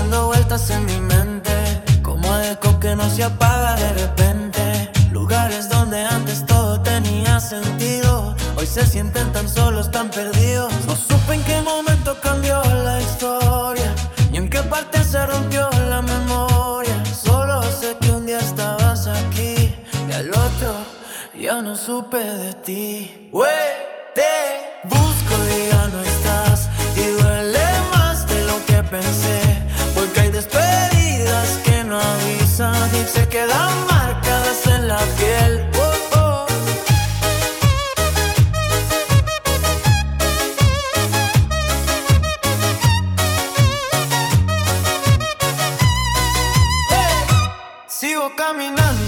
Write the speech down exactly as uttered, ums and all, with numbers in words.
dando vueltas en mi mente, como eco que no se apaga de repente. Lugares donde antes todo tenía sentido, hoy se sienten tan solos, tan perdidos. No supe en qué momento cambió la historia, ni en qué parte se rompió la memoria. Solo sé que un día estabas aquí y al otro ya no supe de ti. Wey, te busco y ya no estás, y duele más de lo que pensé, porque hay despedidas que no avisan y se quedan marcadas en la piel. Oh, oh. Hey. Sigo caminando